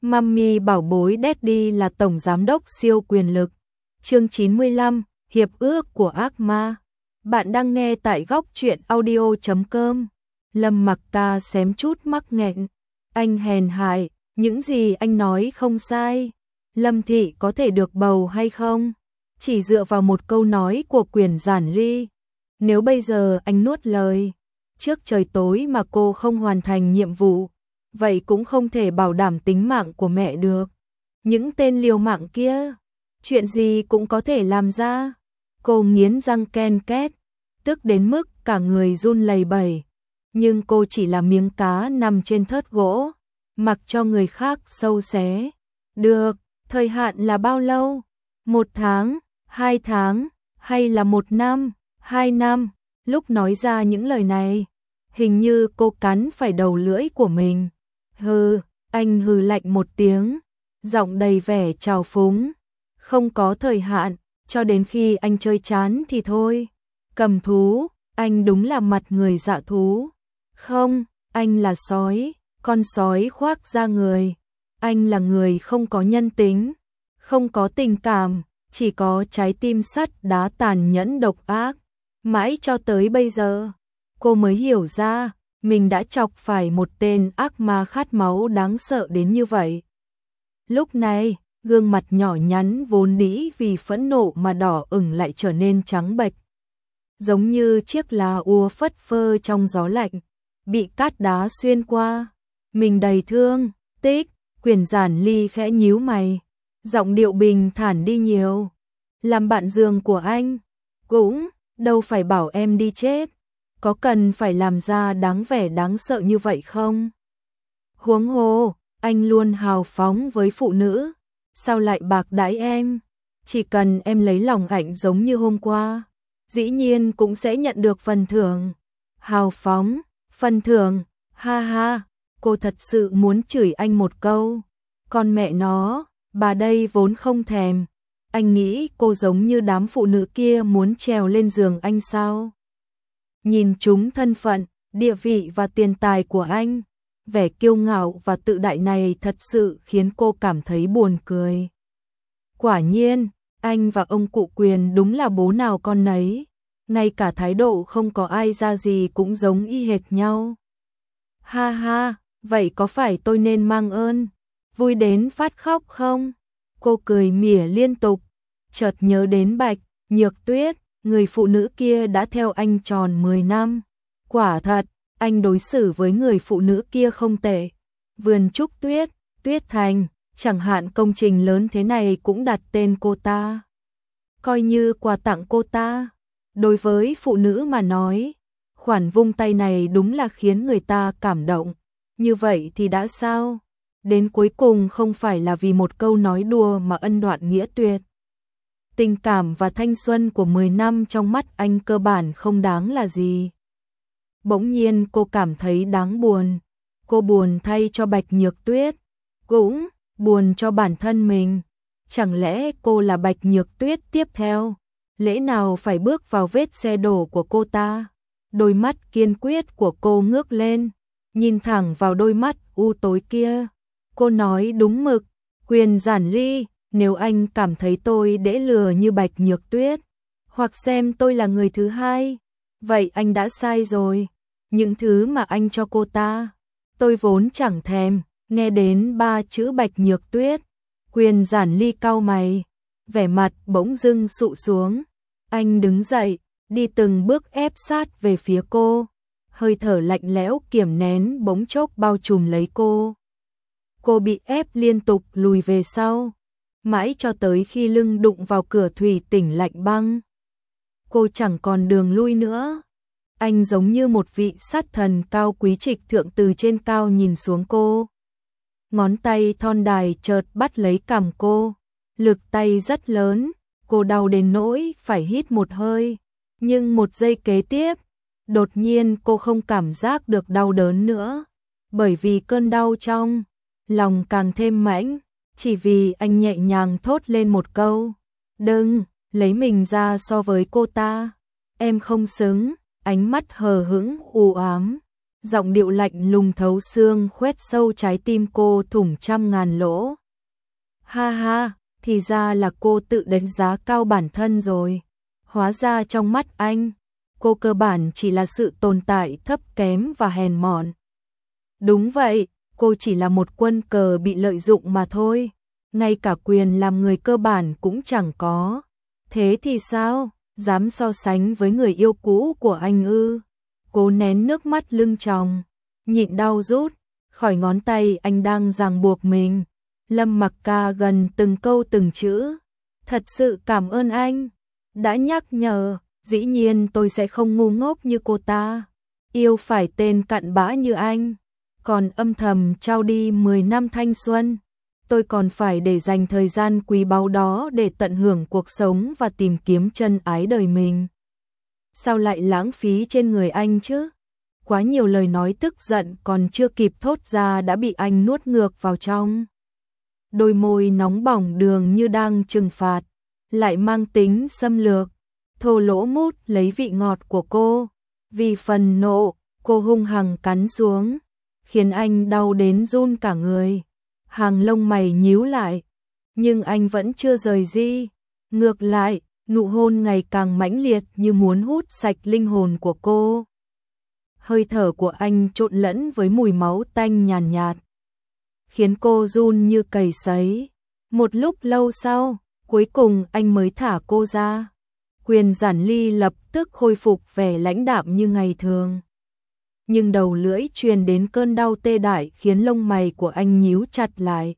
Mummy bảo bối Daddy là tổng giám đốc siêu quyền lực. Chương 95, Hiệp ước của ác ma. Bạn đang nghe tại góc truyện audio.com. Lâm Mặc ta xém chút mắc nghẹn. Anh hèn hại, những gì anh nói không sai. Lâm Thị có thể được bầu hay không? Chỉ dựa vào một câu nói của Quyền Giản Ly. Nếu bây giờ anh nuốt lời, trước trời tối mà cô không hoàn thành nhiệm vụ, vậy cũng không thể bảo đảm tính mạng của mẹ được. Những tên liều mạng kia, chuyện gì cũng có thể làm ra. Cô nghiến răng ken két, tức đến mức cả người run lẩy bẩy. Nhưng cô chỉ là miếng cá nằm trên thớt gỗ, mặc cho người khác sâu xé. Được, thời hạn là bao lâu? 1 tháng, 2 tháng, hay là 1 năm, 2 năm? Lúc nói ra những lời này, hình như cô cắn phải đầu lưỡi của mình. Hừ, anh hừ lạnh một tiếng, giọng đầy vẻ trào phúng. Không có thời hạn, cho đến khi anh chơi chán thì thôi. Cầm thú, anh đúng là mặt người dạ thú. Không, anh là sói, con sói khoác da người. Anh là người không có nhân tính, không có tình cảm, chỉ có trái tim sắt đá tàn nhẫn độc ác. Mãi cho tới bây giờ, cô mới hiểu ra mình đã chọc phải một tên ác ma khát máu đáng sợ đến như vậy. Lúc này, gương mặt nhỏ nhắn vốn dĩ vì phẫn nộ mà đỏ ửng lại trở nên trắng bệch, giống như chiếc lá úa phất phơ trong gió lạnh, bị cát đá xuyên qua. Mình đầy thương tích. Quyền Giản Ly khẽ nhíu mày, giọng điệu bình thản đi nhiều. Làm bạn giường của anh, cũng đâu phải bảo em đi chết, có cần phải làm ra đáng vẻ đáng sợ như vậy không? Huống hồ, anh luôn hào phóng với phụ nữ, sao lại bạc đãi em? Chỉ cần em lấy lòng ảnh giống như hôm qua, dĩ nhiên cũng sẽ nhận được phần thưởng. Hào phóng, phần thưởng, ha ha. Cô thật sự muốn chửi anh một câu. Con mẹ nó, bà đây vốn không thèm. Anh nghĩ cô giống như đám phụ nữ kia muốn trèo lên giường anh sao? Nhìn chúng thân phận, địa vị và tiền tài của anh, vẻ kiêu ngạo và tự đại này thật sự khiến cô cảm thấy buồn cười. Quả nhiên, anh và ông cụ Quyền đúng là bố nào con nấy. Ngay cả thái độ không có ai ra gì cũng giống y hệt nhau. Ha ha. Vậy có phải tôi nên mang ơn, vui đến phát khóc không? Cô cười mỉa liên tục, chợt nhớ đến Bạch Nhược Tuyết, người phụ nữ kia đã theo anh tròn 10 năm. Quả thật, anh đối xử với người phụ nữ kia không tệ. Vườn Trúc Tuyết, Tuyết Thành, chẳng hạn công trình lớn thế này cũng đặt tên cô ta. Coi như quà tặng cô ta. Đối với phụ nữ mà nói, khoản vung tay này đúng là khiến người ta cảm động. Như vậy thì đã sao? Đến cuối cùng không phải là vì một câu nói đùa mà ân đoạn nghĩa tuyệt. Tình cảm và thanh xuân của 10 năm trong mắt anh cơ bản không đáng là gì. Bỗng nhiên cô cảm thấy đáng buồn. Cô buồn thay cho Bạch Nhược Tuyết, cũng buồn cho bản thân mình. Chẳng lẽ cô là Bạch Nhược Tuyết tiếp theo? Lẽ nào phải bước vào vết xe đổ của cô ta? Đôi mắt kiên quyết của cô ngước lên, nhìn thẳng vào đôi mắt u tối kia. Cô nói đúng mực, Quyền Giản Ly, nếu anh cảm thấy tôi dễ lừa như Bạch Nhược Tuyết, hoặc xem tôi là người thứ hai, vậy anh đã sai rồi. Những thứ mà anh cho cô ta, tôi vốn chẳng thèm. Nghe đến 3 chữ Bạch Nhược Tuyết, Quyền Giản Ly cau mày, vẻ mặt bỗng dưng sụ xuống. Anh đứng dậy, đi từng bước ép sát về phía cô. Hơi thở lạnh lẽo kiềm nén bỗng chốc bao trùm lấy cô. Cô bị ép liên tục lùi về sau, mãi cho tới khi lưng đụng vào cửa thủy tinh lạnh băng. Cô chẳng còn đường lui nữa. Anh giống như một vị sát thần cao quý trịch thượng từ trên cao nhìn xuống cô. Ngón tay thon dài chợt bắt lấy cằm cô. Lực tay rất lớn, cô đau đến nỗi phải hít một hơi. Nhưng một giây kế tiếp, đột nhiên cô không cảm giác được đau đớn nữa, bởi vì cơn đau trong lòng càng thêm mãnh, chỉ vì anh nhẹ nhàng thốt lên một câu, đừng lấy mình ra so với cô ta, em không xứng. Ánh mắt hờ hững u ám, giọng điệu lạnh lùng thấu xương khoét sâu trái tim cô thủng trăm ngàn lỗ. Ha ha, thì ra là cô tự đánh giá cao bản thân rồi. Hóa ra trong mắt anh, cô cơ bản chỉ là sự tồn tại thấp kém và hèn mọn. Đúng vậy, cô chỉ là một quân cờ bị lợi dụng mà thôi. Ngay cả quyền làm người cơ bản cũng chẳng có. Thế thì sao? Dám so sánh với người yêu cũ của anh ư? Cố nén nước mắt lưng tròng, nhịn đau rút khỏi ngón tay anh đang ràng buộc mình. Lâm Mặc Ca gần từng câu từng chữ. Thật sự cảm ơn anh đã nhắc nhở, dĩ nhiên tôi sẽ không ngu ngốc như cô ta. Yêu phải tên cặn bã như anh, còn âm thầm trao đi 10 năm thanh xuân. Tôi còn phải để dành thời gian quý báu đó để tận hưởng cuộc sống và tìm kiếm chân ái đời mình. Sao lại lãng phí trên người anh chứ? Quá nhiều lời nói tức giận còn chưa kịp thốt ra đã bị anh nuốt ngược vào trong. Đôi môi nóng bỏng đường như đang trừng phạt, lại mang tính xâm lược, thô lỗ mút lấy vị ngọt của cô. Vì phần nộ, cô hung hăng cắn xuống, khiến anh đau đến run cả người. Hàng lông mày nhíu lại, nhưng anh vẫn chưa rời đi. Ngược lại, nụ hôn ngày càng mãnh liệt như muốn hút sạch linh hồn của cô. Hơi thở của anh trộn lẫn với mùi máu tanh nhàn nhạt, khiến cô run như cầy sấy. Một lúc lâu sau, cuối cùng anh mới thả cô ra. Quyền Giản Ly lập tức khôi phục vẻ lãnh đạm như ngày thường. Nhưng đầu lưỡi truyền đến cơn đau tê dại khiến lông mày của anh nhíu chặt lại.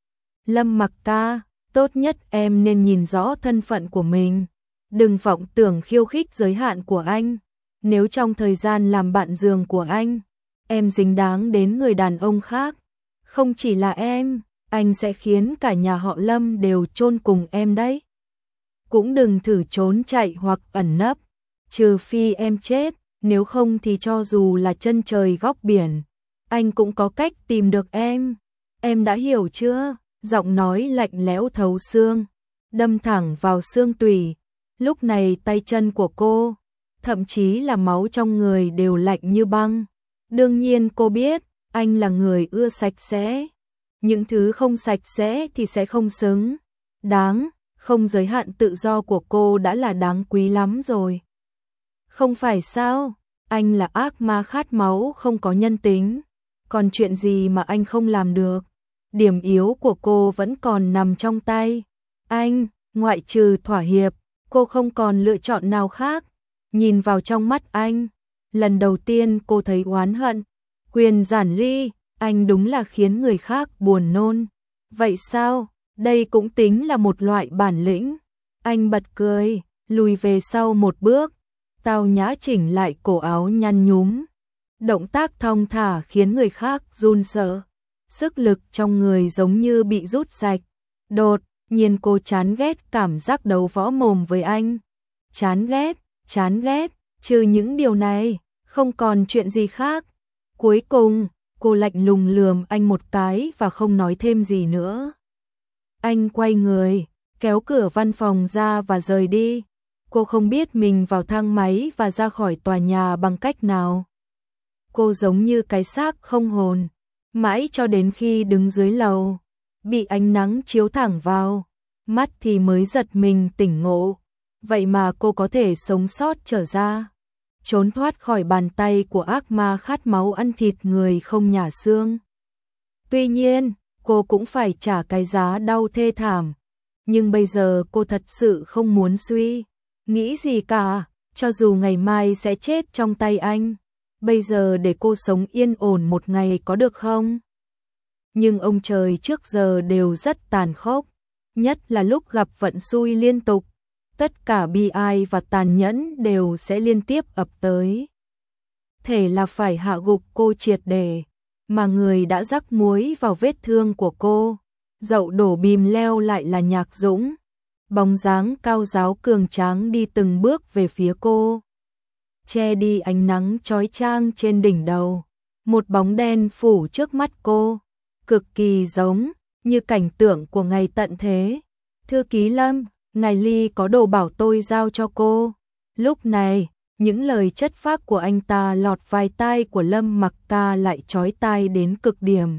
Lâm Mặc Ca, tốt nhất em nên nhìn rõ thân phận của mình. Đừng vọng tưởng khiêu khích giới hạn của anh. Nếu trong thời gian làm bạn giường của anh, em dính dáng đến người đàn ông khác, không chỉ là em, anh sẽ khiến cả nhà họ Lâm đều chôn cùng em đấy. Cũng đừng thử trốn chạy hoặc ẩn nấp, trừ phi em chết, nếu không thì cho dù là chân trời góc biển, anh cũng có cách tìm được em. Em đã hiểu chưa? Giọng nói lạnh lẽo thấu xương, đâm thẳng vào xương tủy. Lúc này tay chân của cô, thậm chí là máu trong người đều lạnh như băng. Đương nhiên cô biết, anh là người ưa sạch sẽ. Những thứ không sạch sẽ thì sẽ không xứng đáng, không giới hạn tự do của cô đã là đáng quý lắm rồi. Không phải sao, anh là ác ma khát máu không có nhân tính, còn chuyện gì mà anh không làm được. Điểm yếu của cô vẫn còn nằm trong tay anh, ngoại trừ thỏa hiệp, cô không còn lựa chọn nào khác. Nhìn vào trong mắt anh, lần đầu tiên cô thấy oán hận. Quyền Giản Ly, anh đúng là khiến người khác buồn nôn. Vậy sao, đây cũng tính là một loại bản lĩnh. Anh bật cười, lùi về sau một bước, tao nhã chỉnh lại cổ áo nhăn nhúm. Động tác thong thả khiến người khác run sợ. Sức lực trong người giống như bị rút sạch. Đột nhiên cô chán ghét cảm giác đấu võ mồm với anh. Chán ghét, trừ những điều này, không còn chuyện gì khác. Cuối cùng, cô lạnh lùng lườm anh một cái và không nói thêm gì nữa. Anh quay người, kéo cửa văn phòng ra và rời đi. Cô không biết mình vào thang máy và ra khỏi tòa nhà bằng cách nào. Cô giống như cái xác không hồn, mãi cho đến khi đứng dưới lầu, bị ánh nắng chiếu thẳng vào, mắt thì mới giật mình tỉnh ngộ. Vậy mà cô có thể sống sót trở ra, trốn thoát khỏi bàn tay của ác ma khát máu ăn thịt người không nhả xương. Tuy nhiên, cô cũng phải trả cái giá đau thê thảm. Nhưng bây giờ cô thật sự không muốn suy nghĩ gì cả, cho dù ngày mai sẽ chết trong tay anh. Bây giờ để cô sống yên ổn một ngày có được không? Nhưng ông trời trước giờ đều rất tàn khốc, nhất là lúc gặp vận xui liên tục. Tất cả bi ai và tàn nhẫn đều sẽ liên tiếp ập tới. Thể là phải hạ gục cô triệt để, mà người đã rắc muối vào vết thương của cô. Dậu đổ bìm leo lại là Nhạc Dũng. Bóng dáng cao ráo cường tráng đi từng bước về phía cô, che đi ánh nắng chói chang trên đỉnh đầu. Một bóng đen phủ trước mắt cô, cực kỳ giống như cảnh tượng của ngày tận thế. Thư ký Lâm, ngài Ly có đồ bảo tôi giao cho cô. Lúc này, Những lời chất phác của anh ta lọt vai tai của Lâm Mặc Ca lại chói tai đến cực điểm.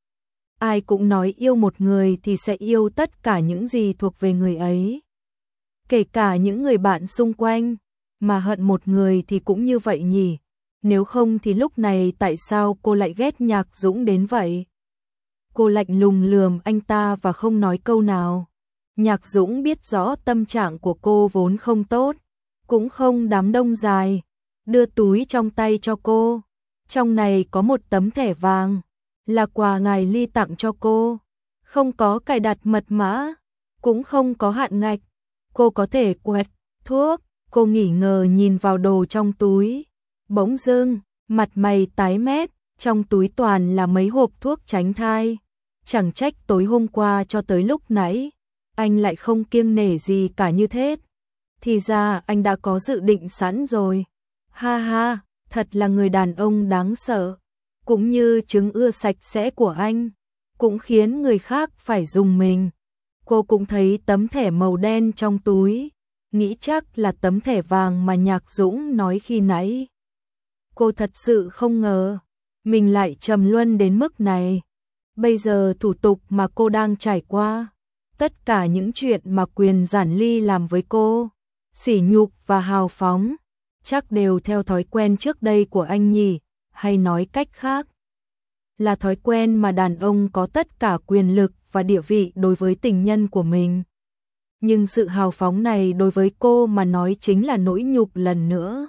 Ai cũng nói yêu một người thì sẽ yêu tất cả những gì thuộc về người ấy. Kể cả những người bạn xung quanh, mà hận một người thì cũng như vậy nhỉ. Nếu không thì lúc này tại sao cô lại ghét Nhạc Dũng đến vậy? Cô lạnh lùng lườm anh ta và không nói câu nào. Nhạc Dũng biết rõ tâm trạng của cô vốn không tốt, cũng không đám đông dài, đưa túi trong tay cho cô. Trong này có một tấm thẻ vàng, là quà ngài Ly tặng cho cô, không có cài đặt mật mã, cũng không có hạn ngạch, cô có thể quẹt thuốc. Cô nghi ngờ nhìn vào đồ trong túi, bỗng dưng, mặt mày tái mét, trong túi toàn là mấy hộp thuốc tránh thai. Chẳng trách tối hôm qua cho tới lúc nãy, anh lại không kiêng nể gì cả như thế. Thì ra anh đã có dự định sẵn rồi. Ha ha, thật là người đàn ông đáng sợ. Cũng như trứng ưa sạch sẽ của anh, cũng khiến người khác phải rùng mình. Cô cũng thấy tấm thẻ màu đen trong túi, nghĩ chắc là tấm thẻ vàng mà Nhạc Dũng nói khi nãy. Cô thật sự không ngờ, mình lại trầm luân đến mức này. Bây giờ thủ tục mà cô đang trải qua, tất cả những chuyện mà Quyền Giản Ly làm với cô, sỉ nhục và hào phóng, chắc đều theo thói quen trước đây của anh nhỉ, hay nói cách khác, là thói quen mà đàn ông có tất cả quyền lực và địa vị đối với tình nhân của mình. Nhưng sự hào phóng này đối với cô mà nói chính là nỗi nhục lần nữa.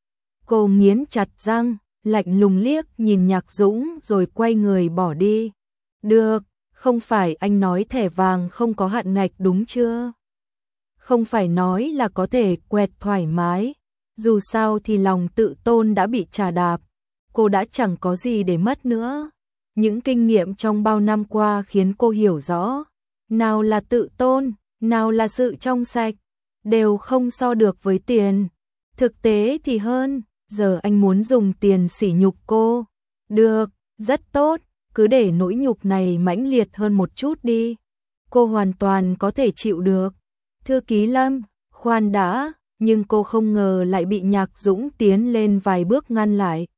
Cô nghiến chặt răng, lạnh lùng liếc nhìn Nhạc Dũng rồi quay người bỏ đi. Được, không phải anh nói thẻ vàng không có hạn ngạch đúng chưa? Không phải nói là có thể quẹt thoải mái, dù sao thì lòng tự tôn đã bị chà đạp, cô đã chẳng có gì để mất nữa. Những kinh nghiệm trong bao năm qua khiến cô hiểu rõ, nào là tự tôn, nào là sự trong sạch, đều không so được với tiền. Thực tế thì hơn, giờ anh muốn dùng tiền sỉ nhục cô. Được, rất tốt, cứ để nỗi nhục này mãnh liệt hơn một chút đi. Cô hoàn toàn có thể chịu được. Thư ký Lâm, khoan đã, nhưng cô không ngờ lại bị Nhạc Dũng tiến lên vài bước ngăn lại.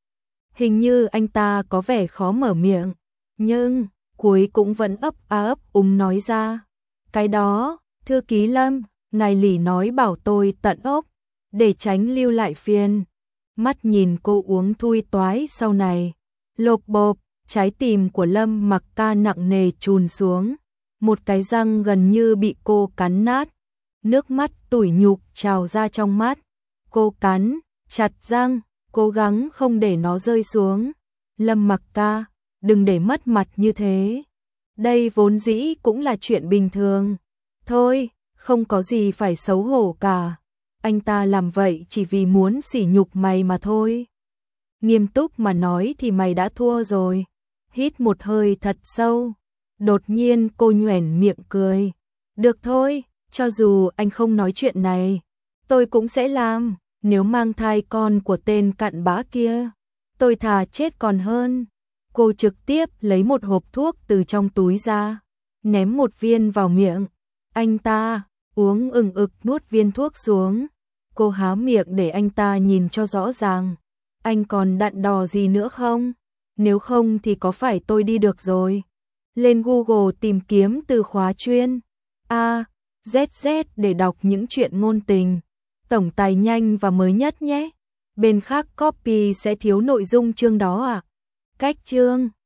Hình như anh ta có vẻ khó mở miệng, nhưng cuối cũng vẫn ấp nói ra. Cái đó, thư ký Lâm, ngài Lý nói bảo tôi tận ốc, để tránh lưu lại phiền. Mắt nhìn cô uống thui toái sau này, lộp bộp, trái tim của Lâm Mặc Ca nặng nề chùn xuống, một cái răng gần như bị cô cắn nát, nước mắt tủi nhục trào ra trong mắt. Cô cắn chặt răng, cố gắng không để nó rơi xuống. Lâm Mặc Ca, đừng để mất mặt như thế. Đây vốn dĩ cũng là chuyện bình thường. Thôi, không có gì phải xấu hổ cả. Anh ta làm vậy chỉ vì muốn sỉ nhục mày mà thôi. Nghiêm túc mà nói thì mày đã thua rồi. Hít một hơi thật sâu. Đột nhiên cô nhoẻn miệng cười. Được thôi, cho dù anh không nói chuyện này, tôi cũng sẽ làm. Nếu mang thai con của tên cặn bã kia, tôi thà chết còn hơn. Cô trực tiếp lấy một hộp thuốc từ trong túi ra, ném một viên vào miệng. Anh ta uống ực nuốt viên thuốc xuống. Cô há miệng để anh ta nhìn cho rõ ràng. Anh còn đặn đò gì nữa không? Nếu không thì có phải tôi đi được rồi. Lên Google tìm kiếm từ khóa chuyên ZZ để đọc những chuyện ngôn tình tổng tài nhanh và mới nhất nhé. Bên khác copy sẽ thiếu nội dung chương đó à? Cách chương